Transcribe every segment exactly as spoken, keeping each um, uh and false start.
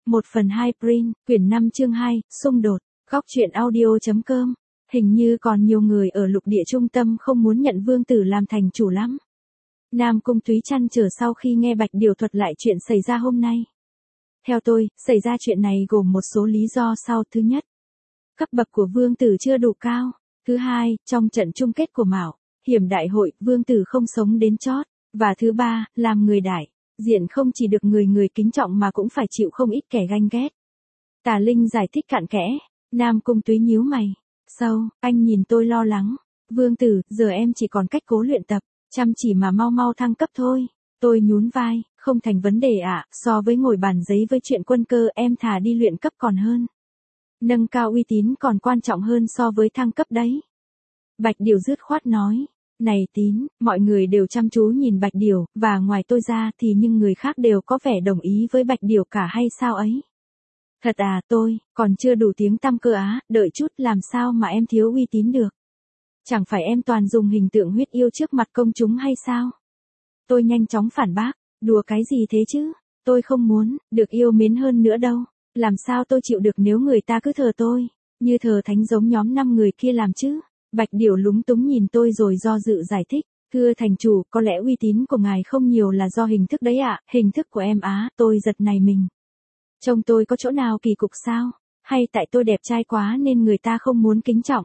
một phần hai print, quyển năm chương hai, xung đột, góc truyện audio.com. Hình như còn nhiều người ở lục địa trung tâm không muốn nhận Vương Tử làm thành chủ lắm. Nam Cung Túy trăn trở sau khi nghe Bạch Điều thuật lại chuyện xảy ra hôm nay. Theo tôi, xảy ra chuyện này gồm một số lý do sau. Thứ nhất, cấp bậc của Vương Tử chưa đủ cao. Thứ hai, trong trận chung kết của Mạo Hiểm Đại hội, Vương Tử không sống đến chót. Và thứ ba, làm người đại diện không chỉ được người người kính trọng mà cũng phải chịu không ít kẻ ganh ghét. Tả Linh giải thích cặn kẽ. Nam Cung Túy nhíu mày. Sâu, anh nhìn tôi lo lắng. Vương Tử, giờ em chỉ còn cách cố luyện tập, chăm chỉ mà mau mau thăng cấp thôi. Tôi nhún vai, không thành vấn đề ạ, à, so với ngồi bàn giấy với chuyện quân cơ em thà đi luyện cấp còn hơn. Nâng cao uy tín còn quan trọng hơn so với thăng cấp đấy. Bạch Điều dứt khoát nói. Này Tín, mọi người đều chăm chú nhìn Bạch Điều, và ngoài tôi ra thì nhưng người khác đều có vẻ đồng ý với Bạch Điều cả hay sao ấy? Thật à, tôi, còn chưa đủ tiếng tăm cơ á, đợi chút làm sao mà em thiếu uy tín được. Chẳng phải em toàn dùng hình tượng huyết yêu trước mặt công chúng hay sao? Tôi nhanh chóng phản bác, đùa cái gì thế chứ, tôi không muốn, được yêu mến hơn nữa đâu, làm sao tôi chịu được nếu người ta cứ thờ tôi, như thờ thánh giống nhóm năm người kia làm chứ. Bạch Điều lúng túng nhìn tôi rồi do dự giải thích, thưa thành chủ, có lẽ uy tín của ngài không nhiều là do hình thức đấy ạ, à? Hình thức của em á, tôi giật nảy mình. Trông tôi có chỗ nào kỳ cục sao? Hay tại tôi đẹp trai quá nên người ta không muốn kính trọng?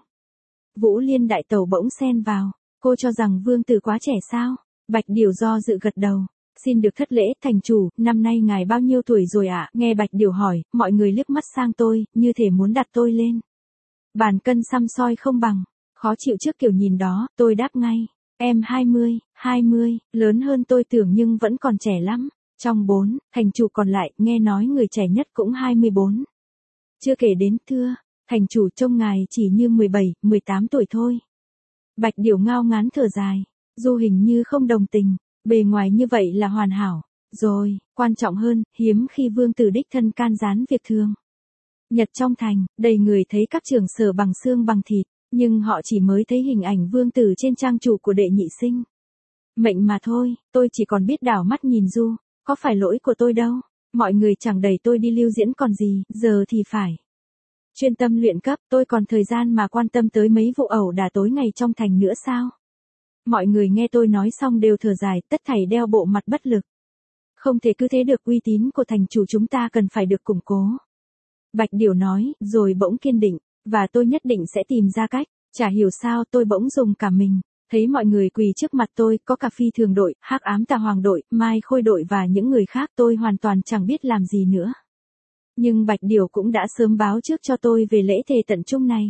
Vũ Liên đại tẩu bỗng xen vào, cô cho rằng Vương Tử quá trẻ sao? Bạch Điều do dự gật đầu. Xin được thất lễ, thành chủ, năm nay ngài bao nhiêu tuổi rồi ạ? À? Nghe Bạch Điều hỏi, mọi người liếc mắt sang tôi, như thể muốn đặt tôi lên bàn cân xăm soi không bằng. Khó chịu trước kiểu nhìn đó, tôi đáp ngay. Em hai mươi, hai mươi, lớn hơn tôi tưởng nhưng vẫn còn trẻ lắm. Trong bốn, thành chủ còn lại, nghe nói người trẻ nhất cũng hai mươi bốn. Chưa kể đến, thưa, thành chủ trông ngài chỉ như mười bảy, mười tám tuổi thôi. Bạch Điều ngao ngán thở dài. Du hình như không đồng tình, bề ngoài như vậy là hoàn hảo. Rồi, quan trọng hơn, hiếm khi Vương Tử đích thân can gián việc thường nhật trong thành, đầy người thấy các trường sở bằng xương bằng thịt. Nhưng họ chỉ mới thấy hình ảnh Vương Tử trên trang chủ của đệ nhị sinh mệnh mà thôi, tôi chỉ còn biết đảo mắt nhìn Du, có phải lỗi của tôi đâu, mọi người chẳng đẩy tôi đi lưu diễn còn gì, giờ thì phải chuyên tâm luyện cấp, tôi còn thời gian mà quan tâm tới mấy vụ ẩu đả tối ngày trong thành nữa sao? Mọi người nghe tôi nói xong đều thở dài, tất thảy đeo bộ mặt bất lực. Không thể cứ thế được, uy tín của thành chủ chúng ta cần phải được củng cố. Bạch Điều nói, rồi bỗng kiên định. Và tôi nhất định sẽ tìm ra cách. Chả hiểu sao tôi bỗng dùng cả mình. Thấy mọi người quỳ trước mặt tôi, có cả Phi Thường đội, Hắc Ám Tà Hoàng đội, Mai Khôi đội và những người khác, tôi hoàn toàn chẳng biết làm gì nữa. Nhưng Bạch Điều cũng đã sớm báo trước cho tôi về lễ thề tận trung này.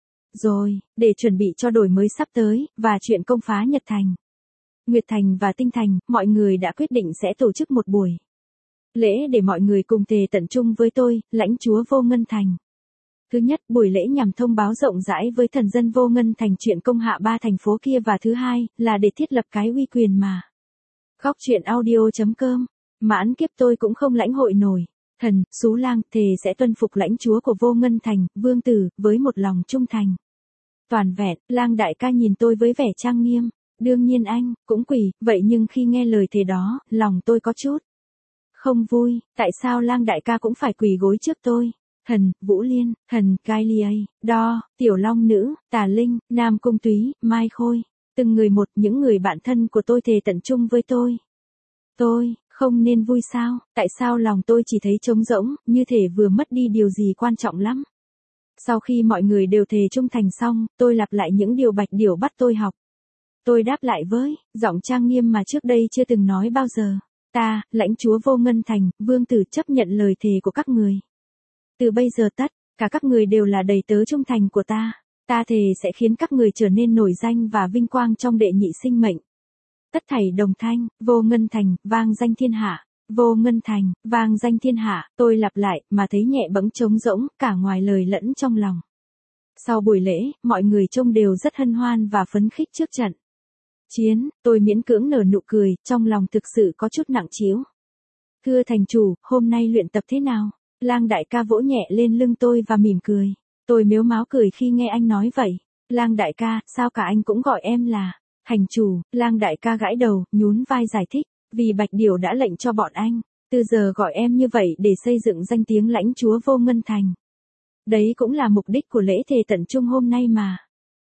Rồi, để chuẩn bị cho đổi mới sắp tới, và chuyện công phá Nhật Thành, Nguyệt Thành và Tinh Thành, mọi người đã quyết định sẽ tổ chức một buổi lễ để mọi người cùng thề tận trung với tôi, lãnh chúa Vô Ngân Thành. Thứ nhất, buổi lễ nhằm thông báo rộng rãi với thần dân Vô Ngân Thành chuyện công hạ ba thành phố kia, và thứ hai, là để thiết lập cái uy quyền mà. Góc truyện audio.com. Mãn kiếp tôi cũng không lãnh hội nổi. Thần, Sú Lang, thề sẽ tuân phục lãnh chúa của Vô Ngân Thành, Vương Tử, với một lòng trung thành toàn vẹn. Lang đại ca nhìn tôi với vẻ trang nghiêm. Đương nhiên anh, cũng quỳ, vậy nhưng khi nghe lời thề đó, lòng tôi có chút không vui, tại sao Lang đại ca cũng phải quỳ gối trước tôi? Thần, Vũ Liên, thần, Kylie, Đo, Tiểu Long Nữ, Tả Linh, Nam Cung Túy, Mai Khôi, từng người một, những người bạn thân của tôi thề tận trung với tôi. Tôi, không nên vui sao, tại sao lòng tôi chỉ thấy trống rỗng, như thể vừa mất đi điều gì quan trọng lắm. Sau khi mọi người đều thề trung thành xong, tôi lặp lại những điều Bạch Điều bắt tôi học. Tôi đáp lại với giọng trang nghiêm mà trước đây chưa từng nói bao giờ. Ta, lãnh chúa Vô Ngân Thành, Vương Tử chấp nhận lời thề của các người. Từ bây giờ tất cả các người đều là đầy tớ trung thành của ta. Ta thề sẽ khiến các người trở nên nổi danh và vinh quang trong đệ nhị sinh mệnh. Tất thảy đồng thanh, Vô Ngân Thành, vang danh thiên hạ. Vô Ngân Thành, vang danh thiên hạ. Tôi lặp lại, mà thấy nhẹ bẫng trống rỗng, cả ngoài lời lẫn trong lòng. Sau buổi lễ, mọi người trông đều rất hân hoan và phấn khích trước trận chiến. Tôi miễn cưỡng nở nụ cười, trong lòng thực sự có chút nặng trĩu. Thưa thành chủ, hôm nay luyện tập thế nào? Lang đại ca vỗ nhẹ lên lưng tôi và mỉm cười. Tôi mếu máo cười khi nghe anh nói vậy. Lang đại ca, sao cả anh cũng gọi em là thành chủ? Lang đại ca gãi đầu, nhún vai giải thích. Vì Bạch Điều đã lệnh cho bọn anh. Từ giờ gọi em như vậy để xây dựng danh tiếng lãnh chúa Vô Ngân Thành. Đấy cũng là mục đích của lễ thề tận trung hôm nay mà.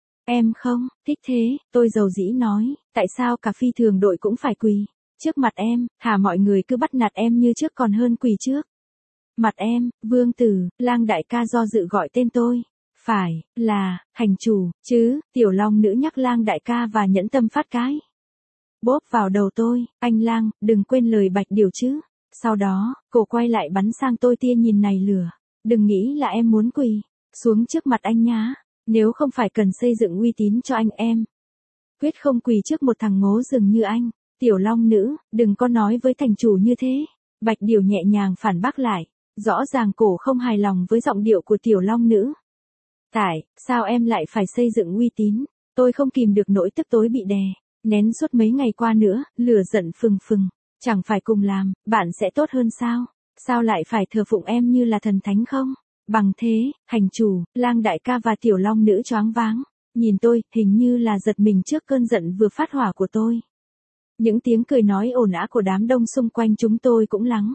Em không, thích thế, tôi dầu dĩ nói, tại sao cả phi thường đội cũng phải quỳ. Trước mặt em, thà mọi người cứ bắt nạt em như trước còn hơn quỳ trước. Mặt em, vương tử, lang đại ca do dự gọi tên tôi. Phải, là, thành chủ, chứ, tiểu long nữ nhắc lang đại ca và nhẫn tâm phát cái. Bóp vào đầu tôi, anh lang, đừng quên lời bạch điều chứ. Sau đó, cô quay lại bắn sang tôi tia nhìn này lửa. Đừng nghĩ là em muốn quỳ xuống trước mặt anh nhá. Nếu không phải cần xây dựng uy tín cho anh em. Quyết không quỳ trước một thằng ngố rừng như anh. Tiểu long nữ, đừng có nói với thành chủ như thế. Bạch điều nhẹ nhàng phản bác lại. Rõ ràng cổ không hài lòng với giọng điệu của tiểu long nữ. Tại, sao em lại phải xây dựng uy tín? Tôi không kìm được nỗi tức tối bị đè. Nén suốt mấy ngày qua nữa, lửa giận phừng phừng. Chẳng phải cùng làm, bạn sẽ tốt hơn sao? Sao lại phải thờ phụng em như là thần thánh không? Bằng thế, hành chủ, lang đại ca và tiểu long nữ choáng váng. Nhìn tôi, hình như là giật mình trước cơn giận vừa phát hỏa của tôi. Những tiếng cười nói ồn ào của đám đông xung quanh chúng tôi cũng lắng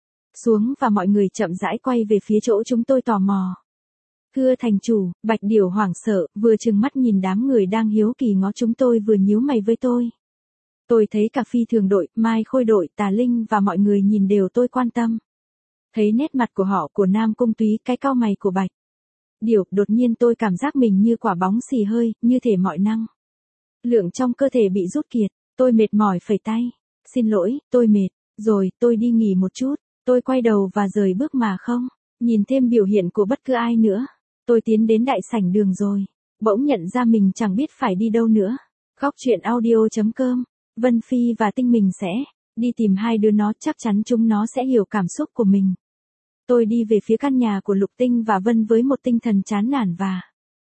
xuống và mọi người chậm rãi quay về phía chỗ chúng tôi tò mò. Thưa thành chủ, Bạch Điểu hoảng sợ, vừa trừng mắt nhìn đám người đang hiếu kỳ ngó chúng tôi vừa nhíu mày với tôi. Tôi thấy cả phi thường đội, Mai Khôi đội, Tà Linh và mọi người nhìn đều tôi quan tâm. Thấy nét mặt của họ của Nam Cung Túy, cái cau mày của Bạch Điểu, đột nhiên tôi cảm giác mình như quả bóng xì hơi, như thể mọi năng lượng trong cơ thể bị rút kiệt. Tôi mệt mỏi phẩy tay. Xin lỗi, tôi mệt. Rồi, tôi đi nghỉ một chút. Tôi quay đầu và rời bước mà không nhìn thêm biểu hiện của bất cứ ai nữa. Tôi tiến đến đại sảnh đường rồi. Bỗng nhận ra mình chẳng biết phải đi đâu nữa. Góc truyện audio chấm com. Vân Phi và Tinh mình sẽ đi tìm hai đứa nó, chắc chắn chúng nó sẽ hiểu cảm xúc của mình. Tôi đi về phía căn nhà của Lục Tinh và Vân với một tinh thần chán nản và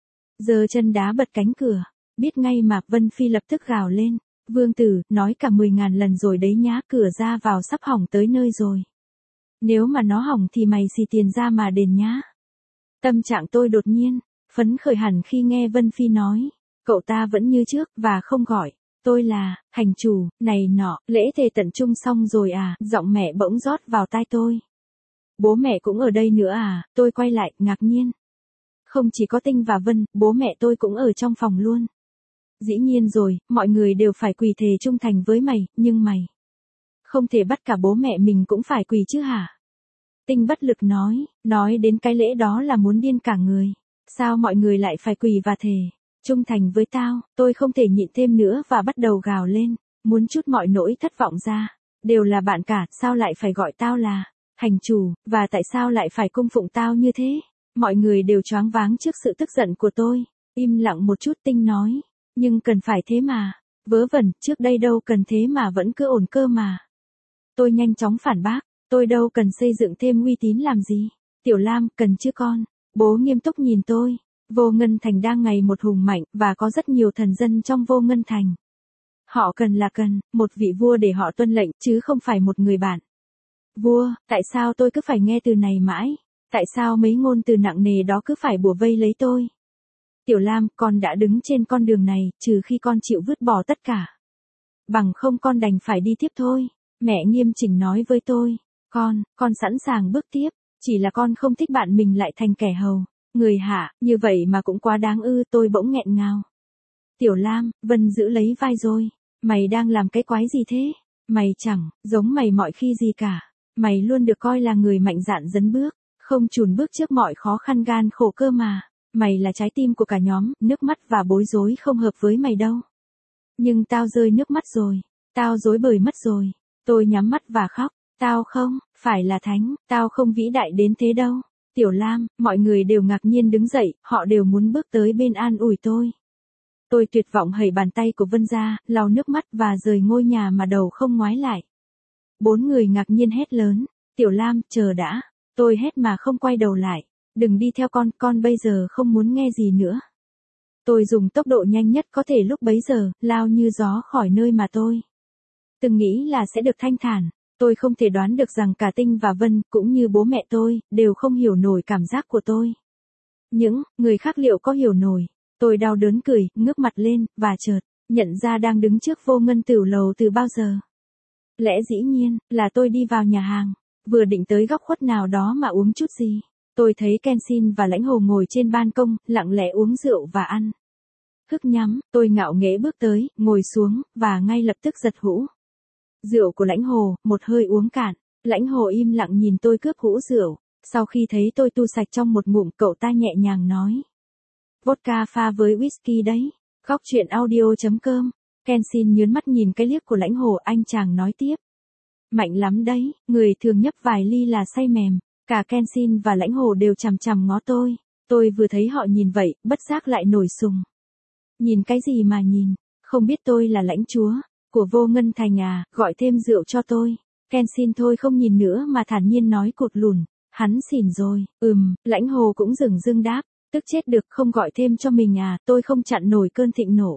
giơ chân đá bật cánh cửa. Biết ngay mà, Vân Phi lập tức gào lên. Vương tử, nói cả mười ngàn lần rồi đấy nhá, cửa ra vào sắp hỏng tới nơi rồi. Nếu mà nó hỏng thì mày xì tiền ra mà đền nhá. Tâm trạng tôi đột nhiên phấn khởi hẳn khi nghe Vân Phi nói. Cậu ta vẫn như trước và không gọi tôi là hành chủ, này nọ. Lễ thề tận trung xong rồi à? Giọng mẹ bỗng rót vào tai tôi. Bố mẹ cũng ở đây nữa à? Tôi quay lại, ngạc nhiên. Không chỉ có Tinh và Vân, bố mẹ tôi cũng ở trong phòng luôn. Dĩ nhiên rồi, mọi người đều phải quỳ thề trung thành với mày, nhưng mày không thể bắt cả bố mẹ mình cũng phải quỳ chứ hả? Tinh bất lực nói, nói đến cái lễ đó là muốn điên cả người. Sao mọi người lại phải quỳ và thề trung thành với tao? Tôi không thể nhịn thêm nữa và bắt đầu gào lên, muốn trút mọi nỗi thất vọng ra. Đều là bạn cả, sao lại phải gọi tao là hành chủ, và tại sao lại phải cung phụng tao như thế? Mọi người đều choáng váng trước sự tức giận của tôi. Im lặng một chút, Tinh nói. Nhưng cần phải thế mà. Vớ vẩn, trước đây đâu cần thế mà vẫn cứ ổn cơ mà. Tôi nhanh chóng phản bác. Tôi đâu cần xây dựng thêm uy tín làm gì. Tiểu Lam, cần chứ con. Bố nghiêm túc nhìn tôi. Vô Ngân Thành đang ngày một hùng mạnh, và có rất nhiều thần dân trong Vô Ngân Thành. Họ cần là cần, một vị vua để họ tuân lệnh, chứ không phải một người bạn. Vua, tại sao tôi cứ phải nghe từ này mãi? Tại sao mấy ngôn từ nặng nề đó cứ phải bủa vây lấy tôi? Tiểu Lam, con đã đứng trên con đường này, trừ khi con chịu vứt bỏ tất cả. Bằng không con đành phải đi tiếp thôi. Mẹ nghiêm chỉnh nói với tôi. Con, con sẵn sàng bước tiếp. Chỉ là con không thích bạn mình lại thành kẻ hầu. Người hạ, như vậy mà cũng quá đáng ư. Tôi bỗng nghẹn ngào. Tiểu Lam, Vân giữ lấy vai rồi. Mày đang làm cái quái gì thế? Mày chẳng giống mày mọi khi gì cả. Mày luôn được coi là người mạnh dạn dấn bước, không chùn bước trước mọi khó khăn gan khổ cơ mà. Mày là trái tim của cả nhóm, nước mắt và bối rối không hợp với mày đâu. Nhưng tao rơi nước mắt rồi. Tao rối bời mất rồi. Tôi nhắm mắt và khóc. Tao không phải là thánh, tao không vĩ đại đến thế đâu. Tiểu Lam, mọi người đều ngạc nhiên đứng dậy, họ đều muốn bước tới bên an ủi tôi. Tôi tuyệt vọng hẩy bàn tay của Vân ra, lau nước mắt và rời ngôi nhà mà đầu không ngoái lại. Bốn người ngạc nhiên hét lớn. Tiểu Lam, chờ đã. Tôi hét mà không quay đầu lại. Đừng đi theo con, con bây giờ không muốn nghe gì nữa. Tôi dùng tốc độ nhanh nhất có thể lúc bấy giờ, lao như gió khỏi nơi mà tôi từng nghĩ là sẽ được thanh thản. Tôi không thể đoán được rằng cả Tinh và Vân, cũng như bố mẹ tôi, đều không hiểu nổi cảm giác của tôi. Những người khác liệu có hiểu nổi? Tôi đau đớn cười, ngước mặt lên, và chợt nhận ra đang đứng trước Vô Ngân Tửu Lầu từ bao giờ. Lẽ dĩ nhiên, là tôi đi vào nhà hàng, vừa định tới góc khuất nào đó mà uống chút gì. Tôi thấy Kenshin và Lãnh Hồ ngồi trên ban công, lặng lẽ uống rượu và ăn. Hức nhắm, tôi ngạo nghễ bước tới, ngồi xuống, và ngay lập tức giật hũ. Rượu của Lãnh Hồ, một hơi uống cạn. Lãnh Hồ im lặng nhìn tôi cướp hũ rượu. Sau khi thấy tôi tu sạch trong một ngụm, cậu ta nhẹ nhàng nói. Vodka pha với whisky đấy. Góc chuyện audio chấm com. Kenshin nhớn mắt nhìn cái liếc của Lãnh Hồ, anh chàng nói tiếp. Mạnh lắm đấy, người thường nhấp vài ly là say mềm. Cả Kenshin và Lãnh Hồ đều chằm chằm ngó tôi. Tôi vừa thấy họ nhìn vậy, bất giác lại nổi sùng. Nhìn cái gì mà nhìn, không biết tôi là lãnh chúa của Vô Ngân Thành à, gọi thêm rượu cho tôi. Kenshin thôi không nhìn nữa mà thản nhiên nói cụt lùn, hắn xỉn rồi. Ừm, Lãnh Hồ cũng dửng dưng đáp, tức chết được, không gọi thêm cho mình à. Tôi không chặn nổi cơn thịnh nộ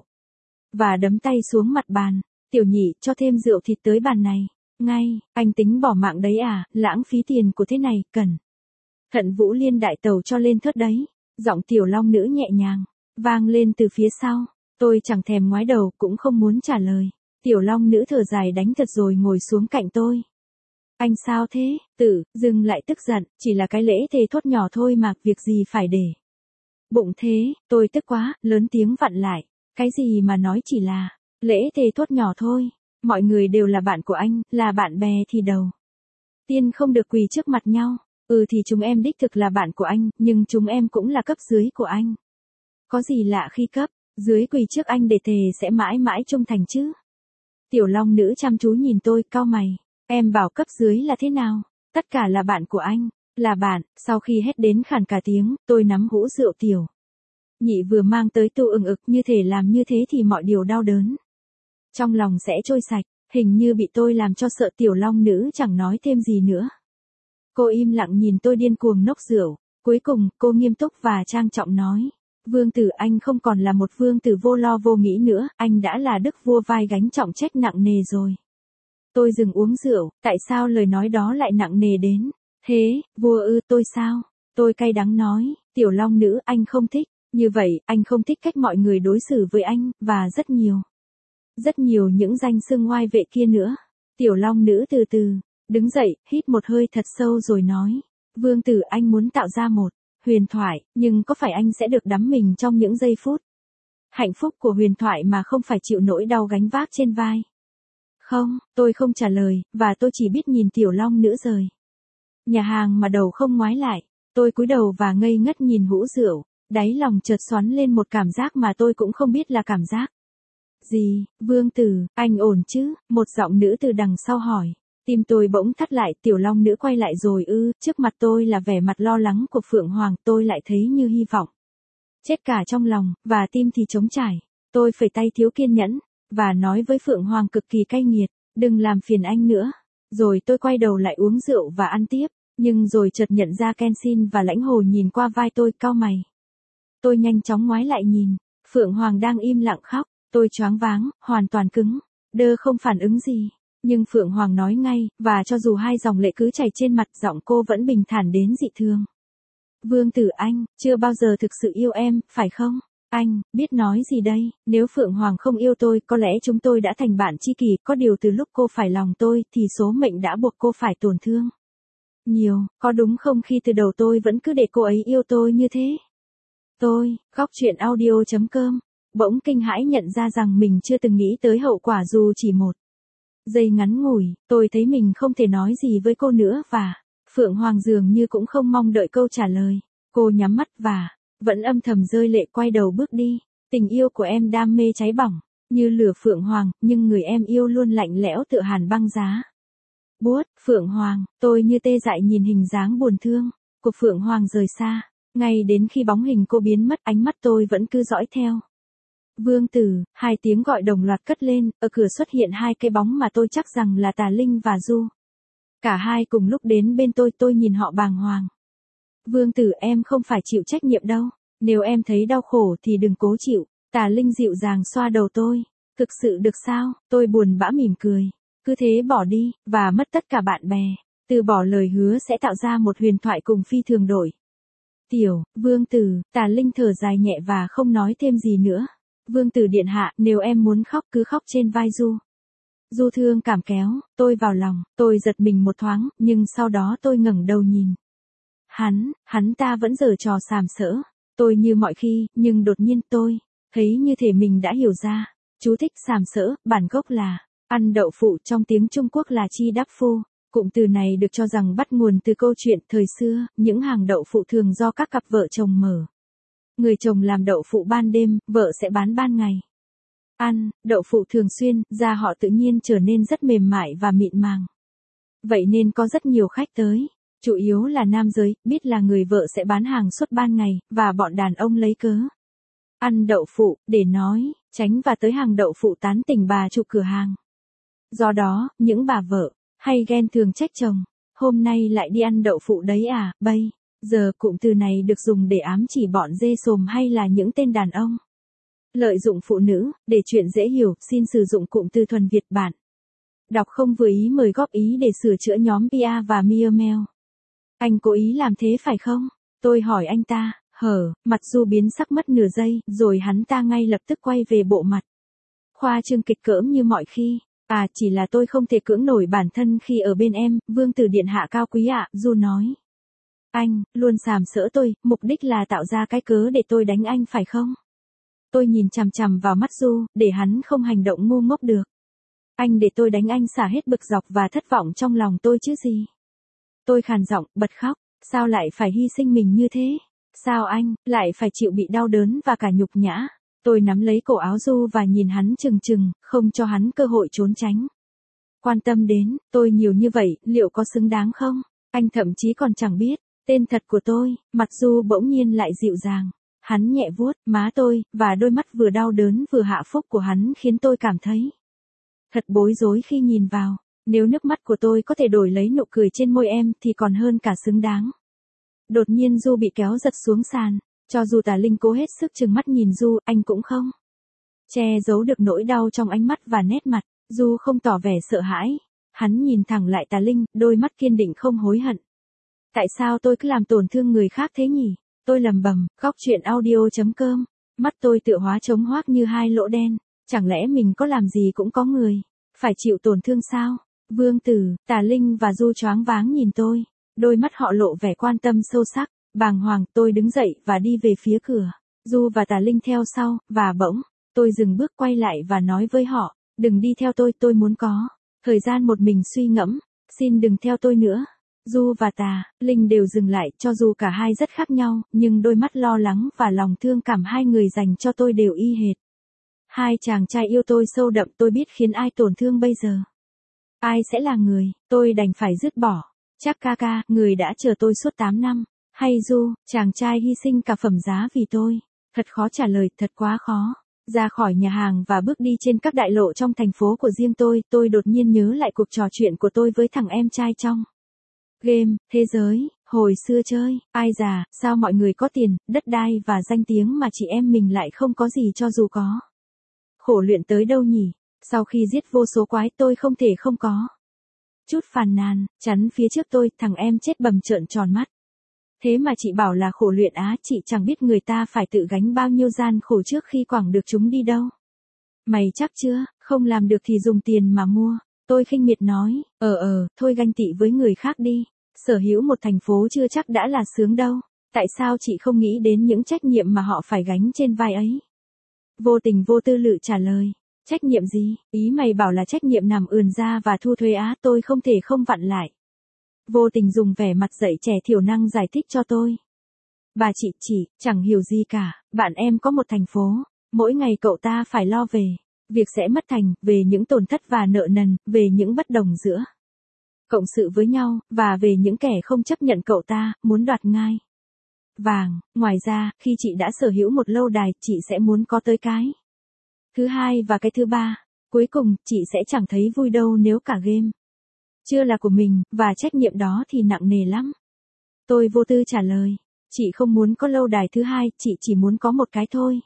và đấm tay xuống mặt bàn. Tiểu Nhị, cho thêm rượu thịt tới bàn này. Ngay, anh tính bỏ mạng đấy à, lãng phí tiền của thế này, cần Thận Vũ Liên đại tàu cho lên thớt đấy. Giọng Tiểu Long Nữ nhẹ nhàng vang lên từ phía sau. Tôi chẳng thèm ngoái đầu, cũng không muốn trả lời. Tiểu Long Nữ thở dài đánh thật rồi ngồi xuống cạnh tôi. Anh sao thế? Tử, dừng lại tức giận, chỉ là cái lễ thề thốt nhỏ thôi mà, việc gì phải để bụng thế. Tôi tức quá, lớn tiếng vặn lại. Cái gì mà nói chỉ là lễ thề thốt nhỏ thôi. Mọi người đều là bạn của anh, là bạn bè thì đầu tiên không được quỳ trước mặt nhau. Ừ thì chúng em đích thực là bạn của anh, nhưng chúng em cũng là cấp dưới của anh. Có gì lạ khi cấp dưới quỳ trước anh để thề sẽ mãi mãi trung thành chứ? Tiểu Long Nữ chăm chú nhìn tôi, cau mày. Em bảo cấp dưới là thế nào? Tất cả là bạn của anh. Là bạn. Sau khi hét đến khản cả tiếng, tôi nắm hũ rượu Tiểu Nhị vừa mang tới tu ừng ực, như thể làm như thế thì mọi điều đau đớn trong lòng sẽ trôi sạch. Hình như bị tôi làm cho sợ, Tiểu Long Nữ chẳng nói thêm gì nữa. Cô im lặng nhìn tôi điên cuồng nốc rượu. Cuối cùng, cô nghiêm túc và trang trọng nói. Vương tử, anh không còn là một vương tử vô lo vô nghĩ nữa, anh đã là đức vua vai gánh trọng trách nặng nề rồi. Tôi dừng uống rượu, tại sao lời nói đó lại nặng nề đến thế? Vua ư? Tôi sao? Tôi cay đắng nói. Tiểu Long Nữ, anh không thích như vậy, anh không thích cách mọi người đối xử với anh, và rất nhiều, rất nhiều những danh xưng oai vệ kia nữa. Tiểu Long Nữ từ từ đứng dậy, hít một hơi thật sâu rồi nói. Vương tử, anh muốn tạo ra một huyền thoại, nhưng có phải anh sẽ được đắm mình trong những giây phút hạnh phúc của huyền thoại mà không phải chịu nỗi đau gánh vác trên vai? Không, tôi không trả lời, và tôi chỉ biết nhìn Tiểu Long Nữ rời nhà hàng mà đầu không ngoái lại. Tôi cúi đầu và ngây ngất nhìn hũ rượu, đáy lòng chợt xoắn lên một cảm giác mà tôi cũng không biết là cảm giác gì. Vương tử, anh ổn chứ? Một giọng nữ từ đằng sau hỏi. Tim tôi bỗng thắt lại. Tiểu Long Nữ quay lại rồi ư? Trước mặt tôi là vẻ mặt lo lắng của Phượng Hoàng, tôi lại thấy như hy vọng chết cả trong lòng, và tim thì trống trải. Tôi phẩy tay thiếu kiên nhẫn, và nói với Phượng Hoàng cực kỳ cay nghiệt, đừng làm phiền anh nữa. Rồi tôi quay đầu lại uống rượu và ăn tiếp, nhưng rồi chợt nhận ra Kenshin và Lãnh Hồ nhìn qua vai tôi, cau mày. Tôi nhanh chóng ngoái lại nhìn, Phượng Hoàng đang im lặng khóc. Tôi choáng váng, hoàn toàn cứng đơ không phản ứng gì. Nhưng Phượng Hoàng nói ngay, và cho dù hai dòng lệ cứ chảy trên mặt, giọng cô vẫn bình thản đến dị thường. Vương tử, anh chưa bao giờ thực sự yêu em, phải không? Anh biết nói gì đây? Nếu Phượng Hoàng không yêu tôi, có lẽ chúng tôi đã thành bạn tri kỷ, có điều từ lúc cô phải lòng tôi, thì số mệnh đã buộc cô phải tổn thương nhiều, có đúng không, khi từ đầu tôi vẫn cứ để cô ấy yêu tôi như thế? Tôi, góc chuyện audio chấm com, bỗng kinh hãi nhận ra rằng mình chưa từng nghĩ tới hậu quả dù chỉ một giây ngắn ngủi. Tôi thấy mình không thể nói gì với cô nữa, và Phượng Hoàng dường như cũng không mong đợi câu trả lời. Cô nhắm mắt và vẫn âm thầm rơi lệ, quay đầu bước đi. Tình yêu của em đam mê cháy bỏng như lửa Phượng Hoàng, nhưng người em yêu luôn lạnh lẽo tựa hàn băng giá buốt. Phượng Hoàng, tôi như tê dại nhìn hình dáng buồn thương của Phượng Hoàng rời xa. Ngay đến khi bóng hình cô biến mất, ánh mắt tôi vẫn cứ dõi theo. Vương tử, hai tiếng gọi đồng loạt cất lên, ở cửa xuất hiện hai cái bóng mà tôi chắc rằng là Tà Linh và Du. Cả hai cùng lúc đến bên tôi, tôi nhìn họ bàng hoàng. Vương tử, em không phải chịu trách nhiệm đâu, nếu em thấy đau khổ thì đừng cố chịu. Tà Linh dịu dàng xoa đầu tôi. Thực sự được sao? Tôi buồn bã mỉm cười. Cứ thế bỏ đi, và mất tất cả bạn bè. Từ bỏ lời hứa sẽ tạo ra một huyền thoại cùng phi thường đổi. Tiểu, vương tử, Tà Linh thở dài nhẹ và không nói thêm gì nữa. Vương tử điện hạ, nếu em muốn khóc cứ khóc trên vai Du. Du thương cảm kéo, tôi vào lòng, tôi giật mình một thoáng, nhưng sau đó tôi ngẩng đầu nhìn. Hắn, hắn ta vẫn giở trò sàm sỡ. Tôi như mọi khi, nhưng đột nhiên tôi, thấy như thể mình đã hiểu ra. Chú thích sàm sỡ, bản gốc là, ăn đậu phụ, trong tiếng Trung Quốc là chi đắp phu. Cụm từ này được cho rằng bắt nguồn từ câu chuyện thời xưa, những hàng đậu phụ thường do các cặp vợ chồng mở. Người chồng làm đậu phụ ban đêm, vợ sẽ bán ban ngày. Ăn, đậu phụ thường xuyên, da họ tự nhiên trở nên rất mềm mại và mịn màng. Vậy nên có rất nhiều khách tới, chủ yếu là nam giới, biết là người vợ sẽ bán hàng suốt ban ngày, và bọn đàn ông lấy cớ ăn đậu phụ, để nói, tránh và tới hàng đậu phụ tán tỉnh bà chủ cửa hàng. Do đó, những bà vợ, hay ghen thường trách chồng, hôm nay lại đi ăn đậu phụ đấy à, bây giờ cụm từ này được dùng để ám chỉ bọn dê sồm hay là những tên đàn ông lợi dụng phụ nữ, để chuyện dễ hiểu, xin sử dụng cụm từ thuần Việt bản. Đọc không vừa ý mời góp ý để sửa chữa nhóm pê a và Miaomel. Anh cố ý làm thế phải không? Tôi hỏi anh ta, hở, mặt Du biến sắc mất nửa giây, rồi hắn ta ngay lập tức quay về bộ mặt. Khoa trương kịch cỡm như mọi khi. À, chỉ là tôi không thể cưỡng nổi bản thân khi ở bên em, vương tử điện hạ cao quý ạ, Du nói. Anh, luôn sàm sỡ tôi, mục đích là tạo ra cái cớ để tôi đánh anh phải không? Tôi nhìn chằm chằm vào mắt Du, để hắn không hành động ngu ngốc được. Anh để tôi đánh anh xả hết bực dọc và thất vọng trong lòng tôi chứ gì. Tôi khàn giọng, bật khóc, sao lại phải hy sinh mình như thế? Sao anh, lại phải chịu bị đau đớn và cả nhục nhã? Tôi nắm lấy cổ áo Du và nhìn hắn chừng chừng, không cho hắn cơ hội trốn tránh. Quan tâm đến, tôi nhiều như vậy, liệu có xứng đáng không? Anh thậm chí còn chẳng biết, tên thật của tôi, mặt Du bỗng nhiên lại dịu dàng. Hắn nhẹ vuốt má tôi, và đôi mắt vừa đau đớn vừa hạ phúc của hắn khiến tôi cảm thấy thật bối rối khi nhìn vào. Nếu nước mắt của tôi có thể đổi lấy nụ cười trên môi em thì còn hơn cả xứng đáng. Đột nhiên Du bị kéo giật xuống sàn. Cho dù Tà Linh cố hết sức trừng mắt nhìn Du, anh cũng không che giấu được nỗi đau trong ánh mắt và nét mặt. Du không tỏ vẻ sợ hãi. Hắn nhìn thẳng lại Tà Linh, đôi mắt kiên định không hối hận. Tại sao tôi cứ làm tổn thương người khác thế nhỉ? Tôi lầm bầm, góc chuyện audio chấm com. Mắt tôi tựa hóa trống hoác như hai lỗ đen. Chẳng lẽ mình có làm gì cũng có người phải chịu tổn thương sao? Vương Tử, Tà Linh và Du choáng váng nhìn tôi. Đôi mắt họ lộ vẻ quan tâm sâu sắc. Bàng hoàng, tôi đứng dậy và đi về phía cửa. Du và Tà Linh theo sau, và bỗng, tôi dừng bước quay lại và nói với họ, đừng đi theo tôi, tôi muốn có thời gian một mình suy ngẫm, xin đừng theo tôi nữa. Du và Tà Linh đều dừng lại, cho dù cả hai rất khác nhau, nhưng đôi mắt lo lắng và lòng thương cảm hai người dành cho tôi đều y hệt. Hai chàng trai yêu tôi sâu đậm, tôi biết khiến ai tổn thương bây giờ. Ai sẽ là người, tôi đành phải dứt bỏ. Chắc ca ca, người đã chờ tôi suốt tám năm. Hay Du, chàng trai hy sinh cả phẩm giá vì tôi. Thật khó trả lời, thật quá khó. Ra khỏi nhà hàng và bước đi trên các đại lộ trong thành phố của riêng tôi, tôi đột nhiên nhớ lại cuộc trò chuyện của tôi với thằng em trai trong game, thế giới, hồi xưa chơi, ai già, sao mọi người có tiền, đất đai và danh tiếng mà chị em mình lại không có gì cho dù có khổ luyện tới đâu nhỉ? Sau khi giết vô số quái tôi không thể không có chút phàn nàn, chắn phía trước tôi, thằng em chết bầm trợn tròn mắt. Thế mà chị bảo là khổ luyện á, chị chẳng biết người ta phải tự gánh bao nhiêu gian khổ trước khi quẳng được chúng đi đâu. Mày chắc chưa, không làm được thì dùng tiền mà mua. Tôi khinh miệt nói, ờ ờ, thôi ganh tị với người khác đi. Sở hữu một thành phố chưa chắc đã là sướng đâu. Tại sao chị không nghĩ đến những trách nhiệm mà họ phải gánh trên vai ấy? Vô tình vô tư lự trả lời. Trách nhiệm gì? Ý mày bảo là trách nhiệm nằm ườn ra và thu thuế á, tôi không thể không vặn lại. Vô tình dùng vẻ mặt dạy trẻ thiểu năng giải thích cho tôi. Bà chị chỉ, chẳng hiểu gì cả, bạn em có một thành phố, mỗi ngày cậu ta phải lo về việc sẽ mất thành, về những tổn thất và nợ nần, về những bất đồng giữa cộng sự với nhau, và về những kẻ không chấp nhận cậu ta, muốn đoạt ngai vàng. Ngoài ra, khi chị đã sở hữu một lâu đài, chị sẽ muốn có tới cái thứ hai và cái thứ ba. Cuối cùng, chị sẽ chẳng thấy vui đâu nếu cả game chưa là của mình, và trách nhiệm đó thì nặng nề lắm. Tôi vô tư trả lời, chị không muốn có lâu đài thứ hai, chị chỉ muốn có một cái thôi.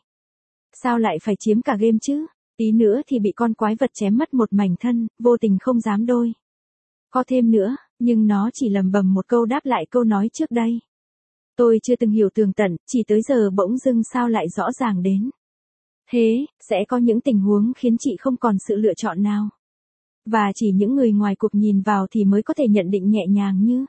Sao lại phải chiếm cả game chứ? Tí nữa thì bị con quái vật chém mất một mảnh thân, vô tình không dám đôi có thêm nữa, nhưng nó chỉ lầm bầm một câu đáp lại câu nói trước đây. Tôi chưa từng hiểu tường tận, chỉ tới giờ bỗng dưng sao lại rõ ràng đến thế, sẽ có những tình huống khiến chị không còn sự lựa chọn nào. và chỉ những người ngoài cuộc nhìn vào thì mới có thể nhận định nhẹ nhàng như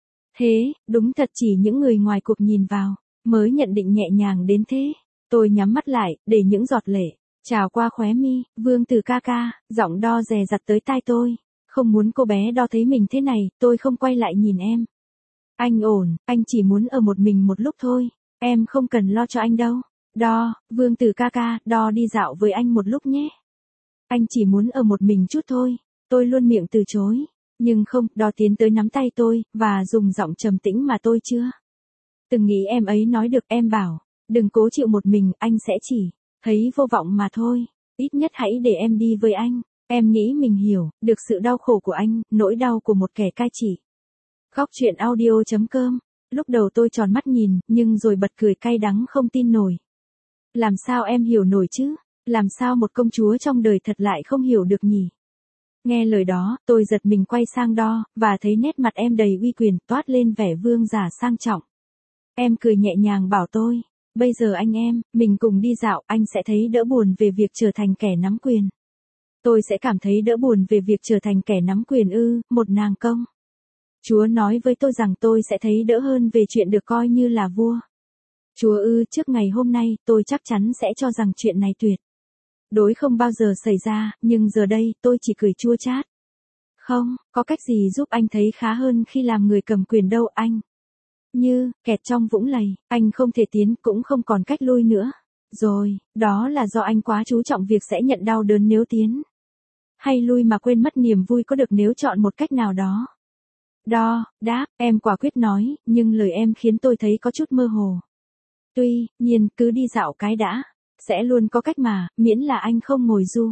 thế, đúng thật chỉ những người ngoài cuộc nhìn vào, mới nhận định nhẹ nhàng đến thế. Tôi nhắm mắt lại, để những giọt lệ trào qua khóe mi. Vương Tử ca ca, giọng đo dè dặt tới tai tôi. Không muốn cô bé đo thấy mình thế này, tôi không quay lại nhìn em. Anh ổn, anh chỉ muốn ở một mình một lúc thôi. Em không cần lo cho anh đâu. Đo, Vương Tử ca ca, đo đi dạo với anh một lúc nhé. Anh chỉ muốn ở một mình chút thôi. Tôi luôn miệng từ chối. Nhưng không, đo tiến tới nắm tay tôi, và dùng giọng trầm tĩnh mà tôi chưa từng nghĩ em ấy nói được. Em bảo, đừng cố chịu một mình, anh sẽ chỉ thấy vô vọng mà thôi. Ít nhất hãy để em đi với anh. Em nghĩ mình hiểu được sự đau khổ của anh, nỗi đau của một kẻ cai trị. Góc truyện audio chấm com. Lúc đầu tôi tròn mắt nhìn, nhưng rồi bật cười cay đắng không tin nổi. Làm sao em hiểu nổi chứ? Làm sao một công chúa trong đời thật lại không hiểu được nhỉ? Nghe lời đó, tôi giật mình quay sang đo, và thấy nét mặt em đầy uy quyền, toát lên vẻ vương giả sang trọng. Em cười nhẹ nhàng bảo tôi, bây giờ anh em, mình cùng đi dạo, anh sẽ thấy đỡ buồn về việc trở thành kẻ nắm quyền. Tôi sẽ cảm thấy đỡ buồn về việc trở thành kẻ nắm quyền ư, một nàng công. Chúa nói với tôi rằng tôi sẽ thấy đỡ hơn về chuyện được coi như là vua. Chúa ư, trước ngày hôm nay, tôi chắc chắn sẽ cho rằng chuyện này tuyệt đối không bao giờ xảy ra, nhưng giờ đây, tôi chỉ cười chua chát. Không, có cách gì giúp anh thấy khá hơn khi làm người cầm quyền đâu anh. Như, kẹt trong vũng lầy, anh không thể tiến, cũng không còn cách lui nữa. Rồi, đó là do anh quá chú trọng việc sẽ nhận đau đớn nếu tiến hay lui mà quên mất niềm vui có được nếu chọn một cách nào đó. Đo, đáp, em quả quyết nói, nhưng lời em khiến tôi thấy có chút mơ hồ. Tuy nhiên, cứ đi dạo cái đã. Sẽ luôn có cách mà, miễn là anh không ngồi ru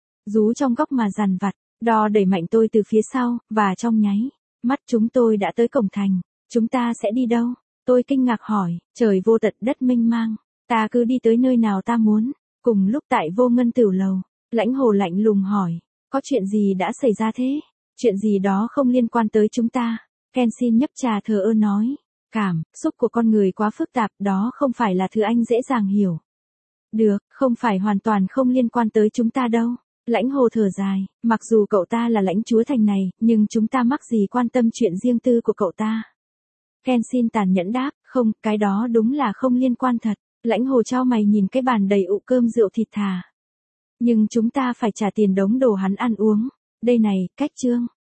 rú trong góc mà dằn vặt. Đo đẩy mạnh tôi từ phía sau, và trong nháy mắt chúng tôi đã tới cổng thành. Chúng ta sẽ đi đâu? Tôi kinh ngạc hỏi, trời vô tận đất mênh mang. Ta cứ đi tới nơi nào ta muốn. Cùng lúc tại Vô Ngân Tửu Lầu, Lãnh Hồ lạnh lùng hỏi, có chuyện gì đã xảy ra thế? Chuyện gì đó không liên quan tới chúng ta. Kenshin nhấp trà thờ ơ nói, cảm xúc của con người quá phức tạp, đó không phải là thứ anh dễ dàng hiểu được, không phải hoàn toàn không liên quan tới chúng ta đâu. Lãnh Hồ thở dài, mặc dù cậu ta là lãnh chúa thành này, nhưng chúng ta mắc gì quan tâm chuyện riêng tư của cậu ta. Kenshin tàn nhẫn đáp, không, cái đó đúng là không liên quan thật. Lãnh Hồ chau mày nhìn cái bàn đầy ụ cơm rượu thịt thà. Nhưng chúng ta phải trả tiền đống đồ hắn ăn uống. Đây này, cách chương.